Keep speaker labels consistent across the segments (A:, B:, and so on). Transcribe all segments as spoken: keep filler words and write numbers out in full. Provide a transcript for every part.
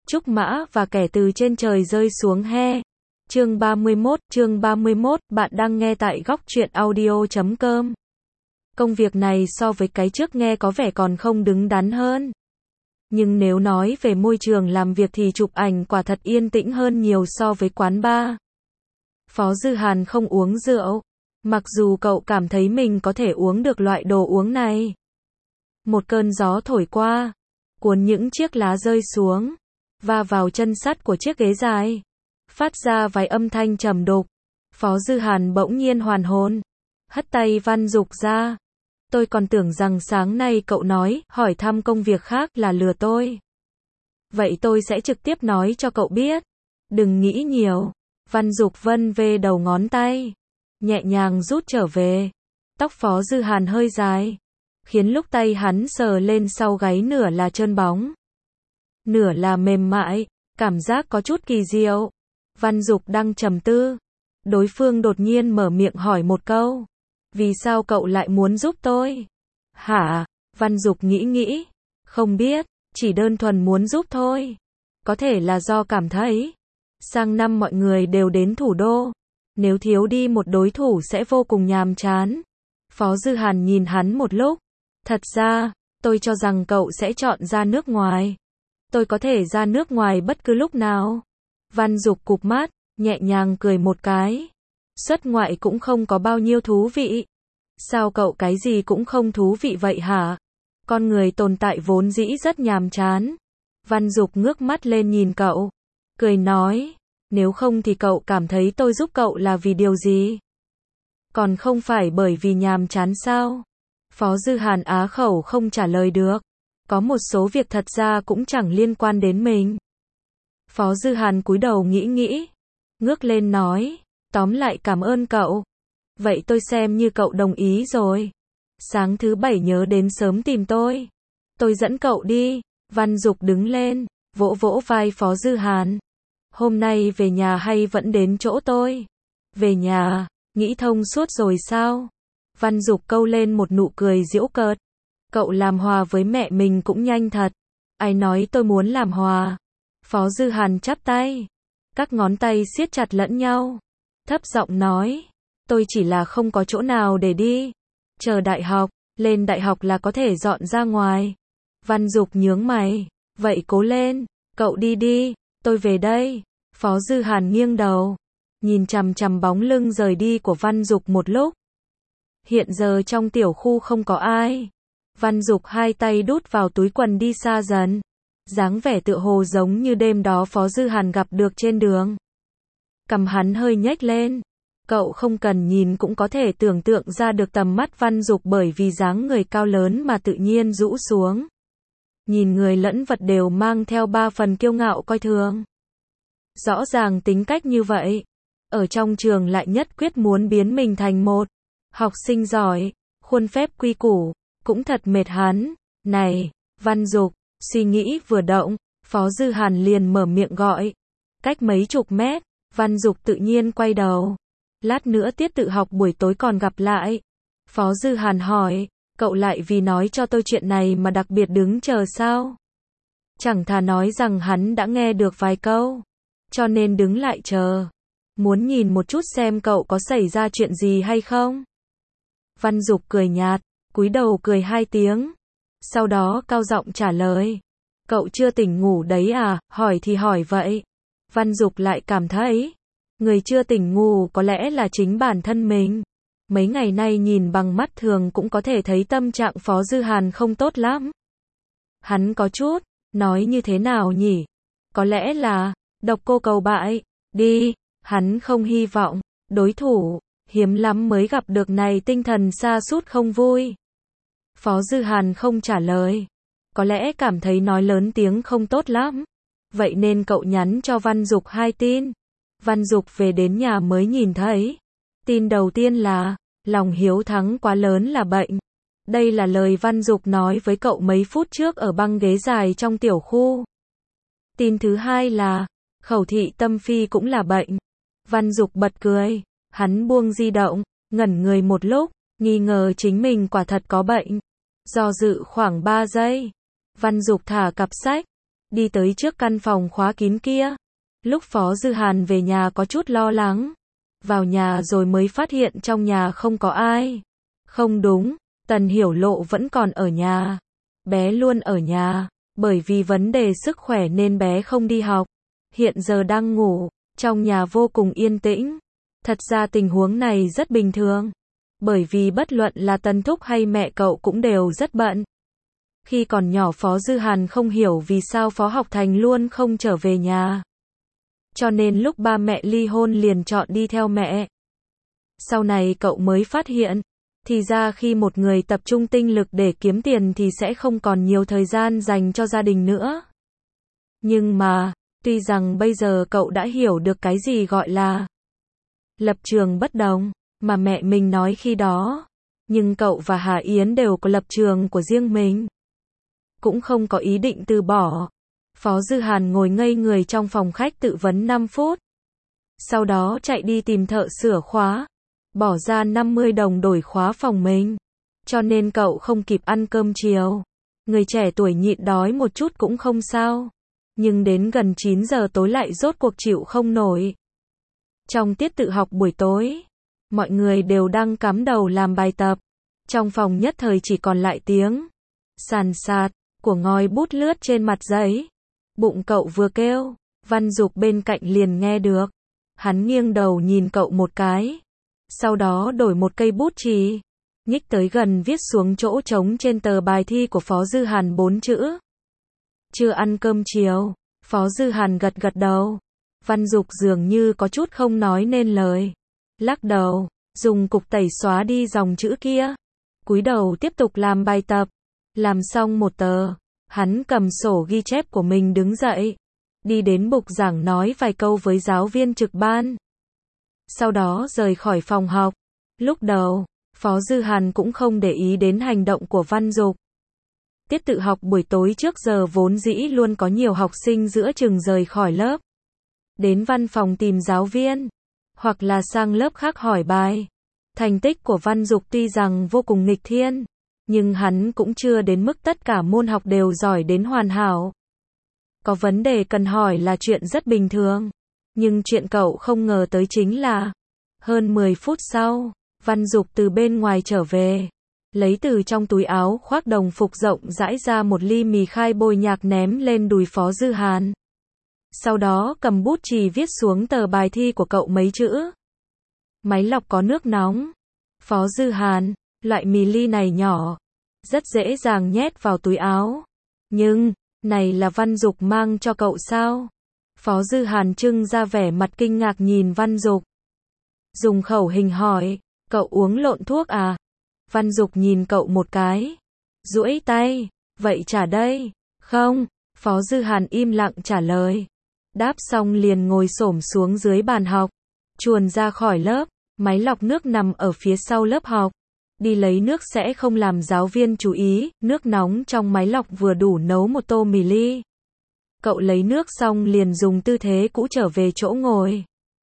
A: Trúc mã và kẻ từ trên trời rơi xuống he. Chương ba mươi mốt, chương ba mươi mốt, bạn đang nghe tại góc truyện audio chấm com. Công việc này so với cái trước nghe có vẻ còn không đứng đắn hơn. Nhưng nếu nói về môi trường làm việc thì chụp ảnh quả thật yên tĩnh hơn nhiều so với quán bar. Phó Dư Hàn không uống rượu, mặc dù cậu cảm thấy mình có thể uống được loại đồ uống này. Một cơn gió thổi qua, cuốn những chiếc lá rơi xuống, va vào chân sắt của chiếc ghế dài, phát ra vài âm thanh trầm đục. Phó Dư Hàn bỗng nhiên hoàn hồn, hất tay Văn Dục ra. Tôi còn tưởng rằng sáng nay cậu nói, hỏi thăm công việc khác là lừa tôi. Vậy tôi sẽ trực tiếp nói cho cậu biết. Đừng nghĩ nhiều. Văn Dục vân về đầu ngón tay, nhẹ nhàng rút trở về. Tóc Phó Dư Hàn hơi dài, khiến lúc tay hắn sờ lên sau gáy nửa là trơn bóng, nửa là mềm mại, cảm giác có chút kỳ diệu. Văn Dục đang trầm tư, đối phương đột nhiên mở miệng hỏi một câu. Vì sao cậu lại muốn giúp tôi? Hả? Văn Dục nghĩ nghĩ, không biết, chỉ đơn thuần muốn giúp thôi. Có thể là do cảm thấy sang năm mọi người đều đến thủ đô, nếu thiếu đi một đối thủ sẽ vô cùng nhàm chán. Phó Dư Hàn nhìn hắn một lúc. Thật ra, tôi cho rằng cậu sẽ chọn ra nước ngoài. Tôi có thể ra nước ngoài bất cứ lúc nào. Văn Dục cụp mắt, nhẹ nhàng cười một cái. Xuất ngoại cũng không có bao nhiêu thú vị. Sao cậu cái gì cũng không thú vị vậy hả? Con người tồn tại vốn dĩ rất nhàm chán. Văn Dục ngước mắt lên nhìn cậu, cười nói, nếu không thì cậu cảm thấy tôi giúp cậu là vì điều gì? Còn không phải bởi vì nhàm chán sao? Phó Dư Hàn á khẩu không trả lời được. Có một số việc thật ra cũng chẳng liên quan đến mình. Phó Dư Hàn cúi đầu nghĩ nghĩ, ngước lên nói, tóm lại cảm ơn cậu. Vậy tôi xem như cậu đồng ý rồi. Sáng thứ bảy nhớ đến sớm tìm tôi. Tôi dẫn cậu đi. Văn Dục đứng lên, vỗ vỗ vai Phó Dư Hàn. Hôm nay về nhà hay vẫn đến chỗ tôi? Về nhà, nghĩ thông suốt rồi sao? Văn Dục câu lên một nụ cười giễu cợt. Cậu làm hòa với mẹ mình cũng nhanh thật. Ai nói tôi muốn làm hòa? Phó Dư Hàn chắp tay, các ngón tay siết chặt lẫn nhau, thấp giọng nói, tôi chỉ là không có chỗ nào để đi. Chờ đại học, lên đại học là có thể dọn ra ngoài. Văn Dục nhướng mày, vậy cố lên, cậu đi đi, tôi về đây. Phó Dư Hàn nghiêng đầu, nhìn chằm chằm bóng lưng rời đi của Văn Dục một lúc. Hiện giờ trong tiểu khu không có ai. Văn Dục hai tay đút vào túi quần đi xa dần, dáng vẻ tựa hồ giống như đêm đó Phó Dư Hàn gặp được trên đường. Cằm hắn hơi nhếch lên. Cậu không cần nhìn cũng có thể tưởng tượng ra được tầm mắt Văn Dục bởi vì dáng người cao lớn mà tự nhiên rũ xuống. Nhìn người lẫn vật đều mang theo ba phần kiêu ngạo coi thường. Rõ ràng tính cách như vậy, ở trong trường lại nhất quyết muốn biến mình thành một học sinh giỏi, khuôn phép quy củ, cũng thật mệt hắn. Này, Văn Dục, suy nghĩ vừa động, Phó Dư Hàn liền mở miệng gọi. Cách mấy chục mét, Văn Dục tự nhiên quay đầu. Lát nữa tiết tự học buổi tối còn gặp lại. Phó Dư Hàn hỏi, cậu lại vì nói cho tôi chuyện này mà đặc biệt đứng chờ sao? Chẳng thà nói rằng hắn đã nghe được vài câu, cho nên đứng lại chờ. Muốn nhìn một chút xem cậu có xảy ra chuyện gì hay không? Văn Dục cười nhạt, cúi đầu cười hai tiếng. Sau đó cao giọng trả lời. Cậu chưa tỉnh ngủ đấy à, hỏi thì hỏi vậy. Văn Dục lại cảm thấy, người chưa tỉnh ngủ có lẽ là chính bản thân mình. Mấy ngày nay nhìn bằng mắt thường cũng có thể thấy tâm trạng Phó Dư Hàn không tốt lắm. Hắn có chút, nói như thế nào nhỉ? Có lẽ là, độc cô cầu bại, đi, hắn không hy vọng, đối thủ, hiếm lắm mới gặp được này tinh thần sa sút không vui. Phó Dư Hàn không trả lời, có lẽ cảm thấy nói lớn tiếng không tốt lắm. Vậy nên cậu nhắn cho Văn Dục hai tin. Văn Dục về đến nhà mới nhìn thấy. Tin đầu tiên là, lòng hiếu thắng quá lớn là bệnh. Đây là lời Văn Dục nói với cậu mấy phút trước ở băng ghế dài trong tiểu khu. Tin thứ hai là, khẩu thị tâm phi cũng là bệnh. Văn Dục bật cười, hắn buông di động, ngẩn người một lúc, nghi ngờ chính mình quả thật có bệnh. Do dự khoảng ba giây, Văn Dục thả cặp sách, đi tới trước căn phòng khóa kín kia. Lúc Phó Dư Hàn về nhà có chút lo lắng. Vào nhà rồi mới phát hiện trong nhà không có ai. Không đúng, Tần Hiểu Lộ vẫn còn ở nhà. Bé luôn ở nhà, bởi vì vấn đề sức khỏe nên bé không đi học. Hiện giờ đang ngủ, trong nhà vô cùng yên tĩnh. Thật ra tình huống này rất bình thường. Bởi vì bất luận là Tần Thúc hay mẹ cậu cũng đều rất bận. Khi còn nhỏ Phó Dư Hàn không hiểu vì sao Phó Học Thành luôn không trở về nhà. Cho nên lúc ba mẹ ly hôn liền chọn đi theo mẹ. Sau này cậu mới phát hiện, thì ra khi một người tập trung tinh lực để kiếm tiền thì sẽ không còn nhiều thời gian dành cho gia đình nữa. Nhưng mà, tuy rằng bây giờ cậu đã hiểu được cái gì gọi là lập trường bất đồng, mà mẹ mình nói khi đó, nhưng cậu và Hà Yến đều có lập trường của riêng mình. Cũng không có ý định từ bỏ. Phó Dư Hàn ngồi ngây người trong phòng khách tự vấn năm phút. Sau đó chạy đi tìm thợ sửa khóa. Bỏ ra năm mươi đồng đổi khóa phòng mình. Cho nên cậu không kịp ăn cơm chiều. Người trẻ tuổi nhịn đói một chút cũng không sao. Nhưng đến gần chín giờ tối lại rốt cuộc chịu không nổi. Trong tiết tự học buổi tối, mọi người đều đang cắm đầu làm bài tập. Trong phòng nhất thời chỉ còn lại tiếng sàn sạt của ngòi bút lướt trên mặt giấy. Bụng cậu vừa kêu, Văn Dục bên cạnh liền nghe được. Hắn nghiêng đầu nhìn cậu một cái. Sau đó đổi một cây bút chì, nhích tới gần viết xuống chỗ trống trên tờ bài thi của Phó Dư Hàn bốn chữ. Chưa ăn cơm chiều. Phó Dư Hàn gật gật đầu. Văn Dục dường như có chút không nói nên lời. Lắc đầu, dùng cục tẩy xóa đi dòng chữ kia. Cúi đầu tiếp tục làm bài tập. Làm xong một tờ, hắn cầm sổ ghi chép của mình đứng dậy. Đi đến bục giảng nói vài câu với giáo viên trực ban. Sau đó rời khỏi phòng học. Lúc đầu, Phó Dư Hàn cũng không để ý đến hành động của Văn Dục. Tiết tự học buổi tối trước giờ vốn dĩ luôn có nhiều học sinh giữa chừng rời khỏi lớp. Đến văn phòng tìm giáo viên, hoặc là sang lớp khác hỏi bài. Thành tích của Văn Dục tuy rằng vô cùng nghịch thiên, nhưng hắn cũng chưa đến mức tất cả môn học đều giỏi đến hoàn hảo. Có vấn đề cần hỏi là chuyện rất bình thường. Nhưng chuyện cậu không ngờ tới chính là, hơn mười phút sau, Văn Dục từ bên ngoài trở về. Lấy từ trong túi áo khoác đồng phục rộng rãi ra một ly mì khai bôi nhạc ném lên đùi Phó Dư Hàn. Sau đó cầm bút chì viết xuống tờ bài thi của cậu mấy chữ. Máy lọc có nước nóng. Phó Dư Hàn, loại mì ly này nhỏ, rất dễ dàng nhét vào túi áo. Nhưng, này là Văn Dục mang cho cậu sao? Phó Dư Hàn trưng ra vẻ mặt kinh ngạc nhìn Văn Dục. Dùng khẩu hình hỏi, cậu uống lộn thuốc à? Văn Dục nhìn cậu một cái. Duỗi tay, vậy trả đây. Không, Phó Dư Hàn im lặng trả lời. Đáp xong liền ngồi xổm xuống dưới bàn học. Chuồn ra khỏi lớp, máy lọc nước nằm ở phía sau lớp học. Đi lấy nước sẽ không làm giáo viên chú ý, nước nóng trong máy lọc vừa đủ nấu một tô mì ly. Cậu lấy nước xong liền dùng tư thế cũ trở về chỗ ngồi.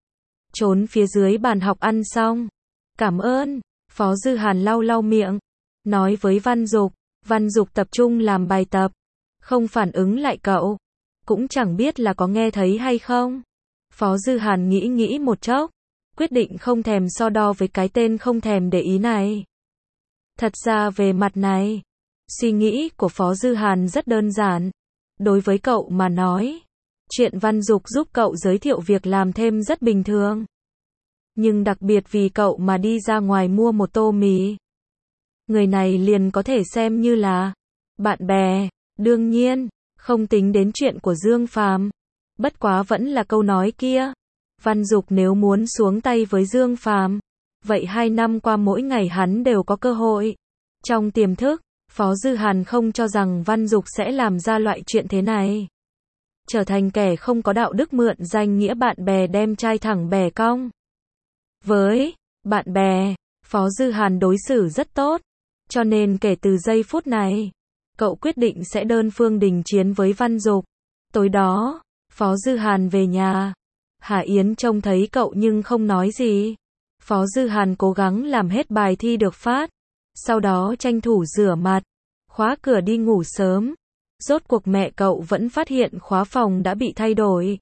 A: Trốn phía dưới bàn học ăn xong. Cảm ơn. Phó Dư Hàn lau lau miệng. Nói với Văn Dục. Văn Dục tập trung làm bài tập. Không phản ứng lại cậu. Cũng chẳng biết là có nghe thấy hay không. Phó Dư Hàn nghĩ nghĩ một chốc. Quyết định không thèm so đo với cái tên không thèm để ý này. Thật ra về mặt này, suy nghĩ của Phó Dư Hàn rất đơn giản. Đối với cậu mà nói, chuyện Văn Dục giúp cậu giới thiệu việc làm thêm rất bình thường. Nhưng đặc biệt vì cậu mà đi ra ngoài mua một tô mì. Người này liền có thể xem như là bạn bè, đương nhiên, không tính đến chuyện của Dương Phàm. Bất quá vẫn là câu nói kia. Văn Dục nếu muốn xuống tay với Dương Phàm, vậy hai năm qua mỗi ngày hắn đều có cơ hội. Trong tiềm thức, Phó Dư Hàn không cho rằng Văn Dục sẽ làm ra loại chuyện thế này. Trở thành kẻ không có đạo đức mượn danh nghĩa bạn bè đem chai thẳng bẻ cong. Với bạn bè, Phó Dư Hàn đối xử rất tốt. Cho nên kể từ giây phút này, cậu quyết định sẽ đơn phương đình chiến với Văn Dục. Tối đó, Phó Dư Hàn về nhà. Hà Yến trông thấy cậu nhưng không nói gì. Phó Dư Hàn cố gắng làm hết bài thi được phát. Sau đó tranh thủ rửa mặt, khóa cửa đi ngủ sớm. Rốt cuộc mẹ cậu vẫn phát hiện khóa phòng đã bị thay đổi.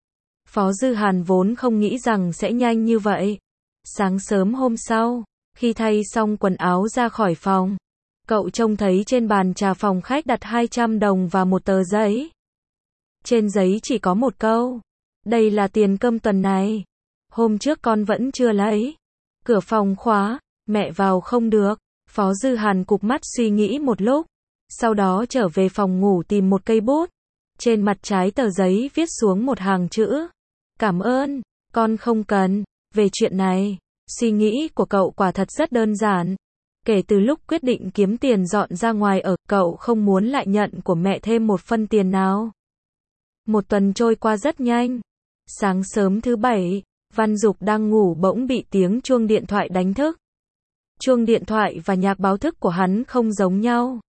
A: Phó Dư Hàn vốn không nghĩ rằng sẽ nhanh như vậy. Sáng sớm hôm sau, khi thay xong quần áo ra khỏi phòng, cậu trông thấy trên bàn trà phòng khách đặt hai trăm đồng và một tờ giấy. Trên giấy chỉ có một câu: đây là tiền cơm tuần này. Hôm trước con vẫn chưa lấy. Cửa phòng khóa, mẹ vào không được. Phó Dư Hàn cụp mắt suy nghĩ một lúc. Sau đó trở về phòng ngủ tìm một cây bút. Trên mặt trái tờ giấy viết xuống một hàng chữ: cảm ơn, con không cần. Về chuyện này, suy nghĩ của cậu quả thật rất đơn giản. Kể từ lúc quyết định kiếm tiền dọn ra ngoài ở, cậu không muốn lại nhận của mẹ thêm một phân tiền nào. Một tuần trôi qua rất nhanh. Sáng sớm thứ bảy, Văn Dục đang ngủ bỗng bị tiếng chuông điện thoại đánh thức. Chuông điện thoại và nhạc báo thức của hắn không giống nhau.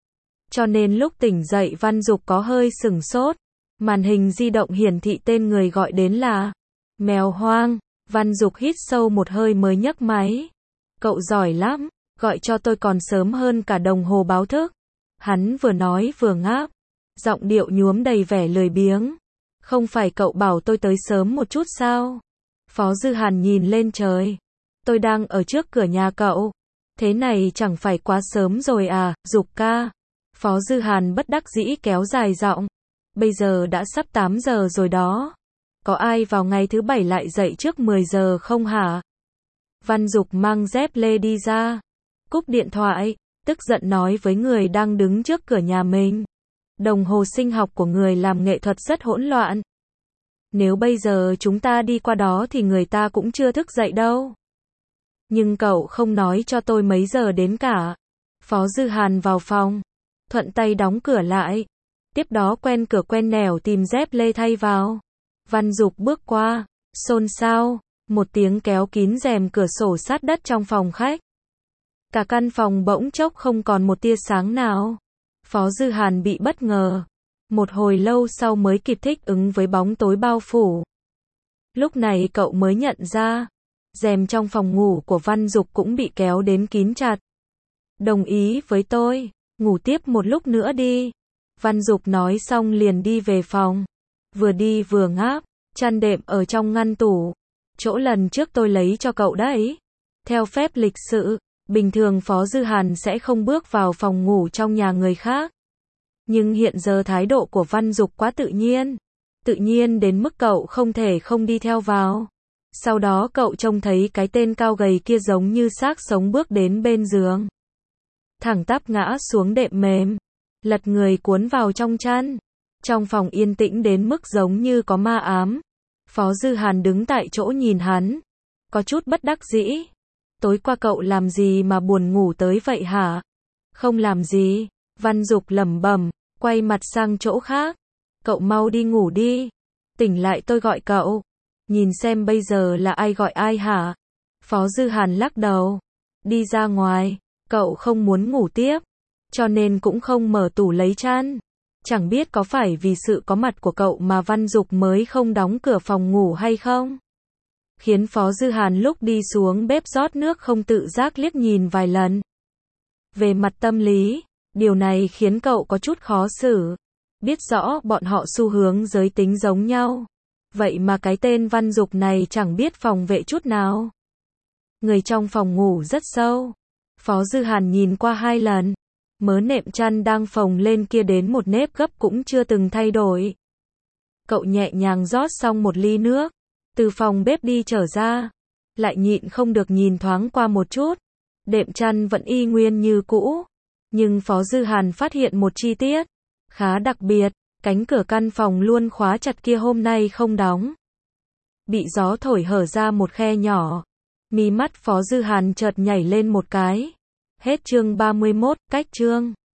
A: Cho nên lúc tỉnh dậy Văn Dục có hơi sửng sốt. Màn hình di động hiển thị tên người gọi đến là Mèo Hoang. Văn Dục hít sâu một hơi mới nhấc máy. Cậu giỏi lắm, gọi cho tôi còn sớm hơn cả đồng hồ báo thức. Hắn vừa nói vừa ngáp, giọng điệu nhuốm đầy vẻ lười biếng. Không phải cậu bảo tôi tới sớm một chút sao? Phó Dư Hàn nhìn lên trời. Tôi đang ở trước cửa nhà cậu. Thế này chẳng phải quá sớm rồi à, Dục ca. Phó Dư Hàn bất đắc dĩ kéo dài giọng. Bây giờ đã sắp tám giờ rồi đó. Có ai vào ngày thứ bảy lại dậy trước mười giờ không hả? Văn Dục mang dép lê đi ra. Cúp điện thoại, tức giận nói với người đang đứng trước cửa nhà mình. Đồng hồ sinh học của người làm nghệ thuật rất hỗn loạn. Nếu bây giờ chúng ta đi qua đó thì người ta cũng chưa thức dậy đâu. Nhưng cậu không nói cho tôi mấy giờ đến cả. Phó Dư Hàn vào phòng, thuận tay đóng cửa lại. Tiếp đó quen cửa quen nẻo tìm dép lê thay vào. Văn Dục bước qua, xôn xao, một tiếng kéo kín rèm cửa sổ sát đất trong phòng khách. Cả căn phòng bỗng chốc không còn một tia sáng nào. Phó Dư Hàn bị bất ngờ. Một hồi lâu sau mới kịp thích ứng với bóng tối bao phủ. Lúc này cậu mới nhận ra, rèm trong phòng ngủ của Văn Dục cũng bị kéo đến kín chặt. Đồng ý với tôi, ngủ tiếp một lúc nữa đi. Văn Dục nói xong liền đi về phòng. Vừa đi vừa ngáp, chăn đệm ở trong ngăn tủ. Chỗ lần trước tôi lấy cho cậu đấy. Theo phép lịch sự, bình thường Phó Dư Hàn sẽ không bước vào phòng ngủ trong nhà người khác. Nhưng hiện giờ thái độ của Văn Dục quá tự nhiên. Tự nhiên đến mức cậu không thể không đi theo vào. Sau đó cậu trông thấy cái tên cao gầy kia giống như xác sống bước đến bên giường. Thẳng tắp ngã xuống đệm mềm. Lật người cuốn vào trong chăn. Trong phòng yên tĩnh đến mức giống như có ma ám. Phó Dư Hàn đứng tại chỗ nhìn hắn. Có chút bất đắc dĩ. Tối qua cậu làm gì mà buồn ngủ tới vậy hả? Không làm gì. Văn Dục lẩm bẩm, quay mặt sang chỗ khác. Cậu mau đi ngủ đi. Tỉnh lại tôi gọi cậu. Nhìn xem bây giờ là ai gọi ai hả? Phó Dư Hàn lắc đầu. Đi ra ngoài. Cậu không muốn ngủ tiếp. Cho nên cũng không mở tủ lấy chăn. Chẳng biết có phải vì sự có mặt của cậu mà Văn Dục mới không đóng cửa phòng ngủ hay không? Khiến Phó Dư Hàn lúc đi xuống bếp rót nước không tự giác liếc nhìn vài lần. Về mặt tâm lý, điều này khiến cậu có chút khó xử. Biết rõ bọn họ xu hướng giới tính giống nhau. Vậy mà cái tên Văn Dục này chẳng biết phòng vệ chút nào. Người trong phòng ngủ rất sâu. Phó Dư Hàn nhìn qua hai lần. Mớ nệm chăn đang phồng lên kia đến một nếp gấp cũng chưa từng thay đổi. Cậu nhẹ nhàng rót xong một ly nước. Từ phòng bếp đi trở ra. Lại nhịn không được nhìn thoáng qua một chút. Đệm chăn vẫn y nguyên như cũ. Nhưng Phó Dư Hàn phát hiện một chi tiết khá đặc biệt. Cánh cửa căn phòng luôn khóa chặt kia hôm nay không đóng. Bị gió thổi hở ra một khe nhỏ. Mí mắt Phó Dư Hàn chợt nhảy lên một cái. Hết chương ba mươi mốt, cách chương.